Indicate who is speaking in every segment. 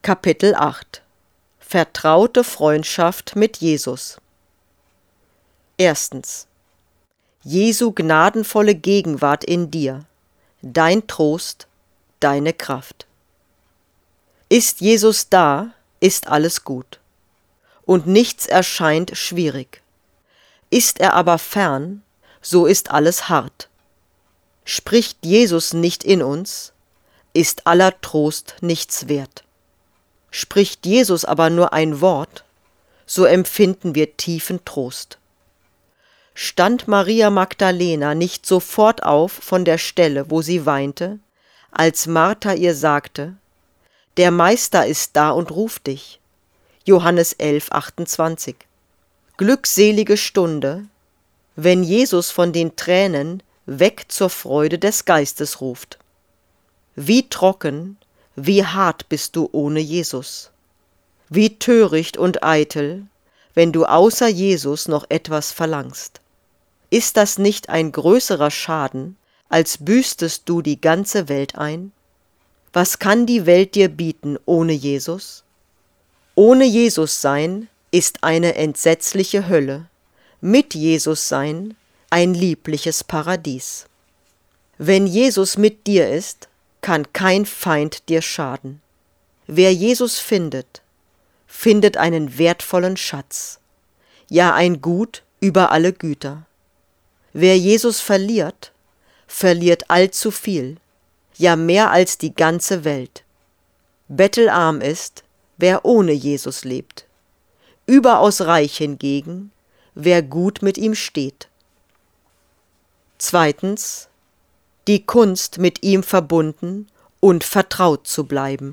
Speaker 1: Kapitel 8 Vertraute Freundschaft mit Jesus. Erstens. Jesu gnadenvolle Gegenwart in dir, dein Trost, deine Kraft. Ist Jesus da, ist alles gut, und nichts erscheint schwierig. Ist er aber fern, so ist alles hart. Spricht Jesus nicht in uns, ist aller Trost nichts wert. Spricht Jesus aber nur ein Wort, so empfinden wir tiefen Trost. Stand Maria Magdalena nicht sofort auf von der Stelle, wo sie weinte, als Martha ihr sagte: Der Meister ist da und ruft dich. Johannes 11, 28. Glückselige Stunde, wenn Jesus von den Tränen weg zur Freude des Geistes ruft. Wie trocken, wie hart bist du ohne Jesus. Wie töricht und eitel, wenn du außer Jesus noch etwas verlangst. Ist das nicht ein größerer Schaden, als büßtest du die ganze Welt ein? Was kann die Welt dir bieten ohne Jesus? Ohne Jesus sein ist eine entsetzliche Hölle, mit Jesus sein ein liebliches Paradies. Wenn Jesus mit dir ist, kann kein Feind dir schaden. Wer Jesus findet, findet einen wertvollen Schatz, ja ein Gut über alle Güter. Wer Jesus verliert, verliert allzu viel, ja mehr als die ganze Welt. Bettelarm ist, wer ohne Jesus lebt. Überaus reich hingegen, wer gut mit ihm steht. Zweitens, die Kunst, mit ihm verbunden und vertraut zu bleiben.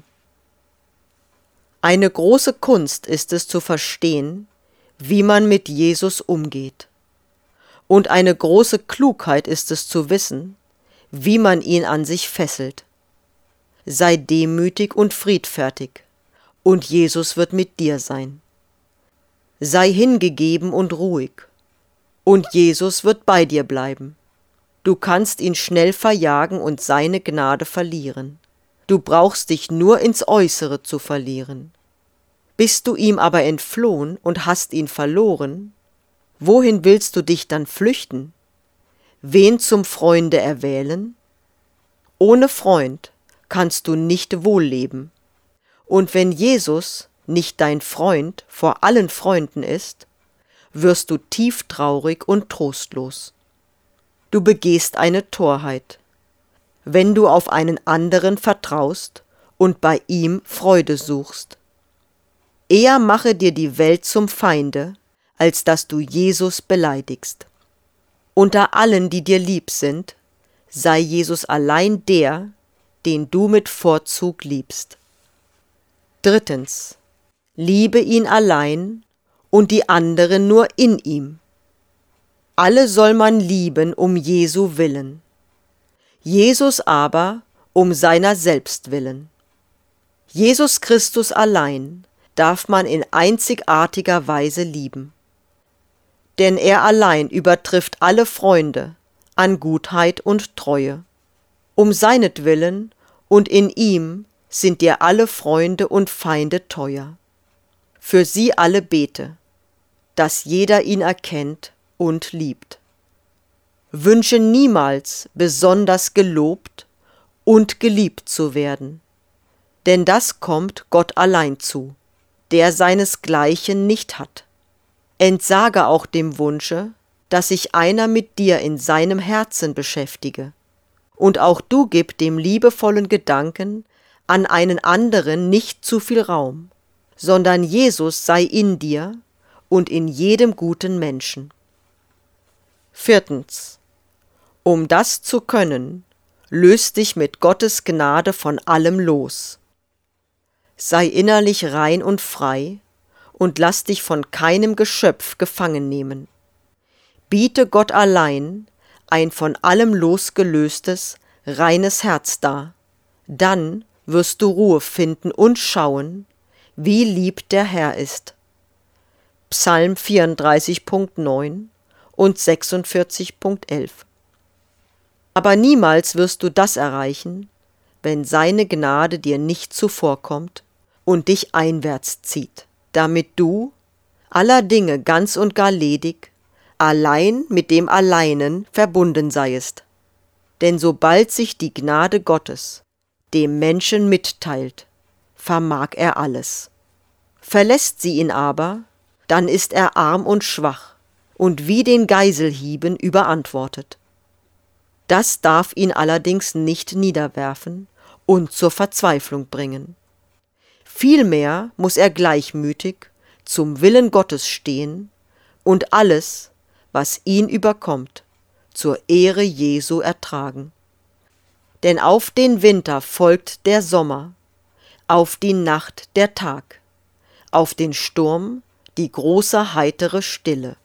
Speaker 1: Eine große Kunst ist es zu verstehen, wie man mit Jesus umgeht. Und eine große Klugheit ist es zu wissen, wie man ihn an sich fesselt. Sei demütig und friedfertig, und Jesus wird mit dir sein. Sei hingegeben und ruhig, und Jesus wird bei dir bleiben. Du kannst ihn schnell verjagen und seine Gnade verlieren. Du brauchst dich nur ins Äußere zu verlieren. Bist du ihm aber entflohen und hast ihn verloren, wohin willst du dich dann flüchten? Wen zum Freunde erwählen? Ohne Freund kannst du nicht wohl leben. Und wenn Jesus nicht dein Freund vor allen Freunden ist, wirst du tieftraurig und trostlos. Du begehst eine Torheit, wenn du auf einen anderen vertraust und bei ihm Freude suchst. Eher mache dir die Welt zum Feinde, als dass du Jesus beleidigst. Unter allen, die dir lieb sind, sei Jesus allein der, den du mit Vorzug liebst. Drittens, liebe ihn allein und die anderen nur in ihm. Alle soll man lieben um Jesu willen, Jesus aber um seiner selbst willen. Jesus Christus allein darf man in einzigartiger Weise lieben. Denn er allein übertrifft alle Freunde an Gutheit und Treue. Um seinetwillen und in ihm sind dir alle Freunde und Feinde teuer. Für sie alle bete, dass jeder ihn erkennt und liebt. Wünsche niemals besonders gelobt und geliebt zu werden, denn das kommt Gott allein zu, der seinesgleichen nicht hat. Entsage auch dem Wunsche, dass sich einer mit dir in seinem Herzen beschäftige, und auch du gib dem liebevollen Gedanken an einen anderen nicht zu viel Raum, sondern Jesus sei in dir und in jedem guten Menschen. Viertens. Um das zu können, löst dich mit Gottes Gnade von allem los. Sei innerlich rein und frei und lass dich von keinem Geschöpf gefangen nehmen. Biete Gott allein ein von allem losgelöstes, reines Herz dar. Dann wirst du Ruhe finden und schauen, wie lieb der Herr ist. Psalm 34,9 und 46,11. Aber niemals wirst du das erreichen, wenn seine Gnade dir nicht zuvorkommt und dich einwärts zieht, damit du, aller Dinge ganz und gar ledig, allein mit dem Alleinen verbunden seiest. Denn sobald sich die Gnade Gottes dem Menschen mitteilt, vermag er alles. Verlässt sie ihn aber, dann ist er arm und schwach und wie den Geiselhieben überantwortet. Das darf ihn allerdings nicht niederwerfen und zur Verzweiflung bringen. Vielmehr muss er gleichmütig zum Willen Gottes stehen und alles, was ihn überkommt, zur Ehre Jesu ertragen. Denn auf den Winter folgt der Sommer, auf die Nacht der Tag, auf den Sturm die große heitere Stille.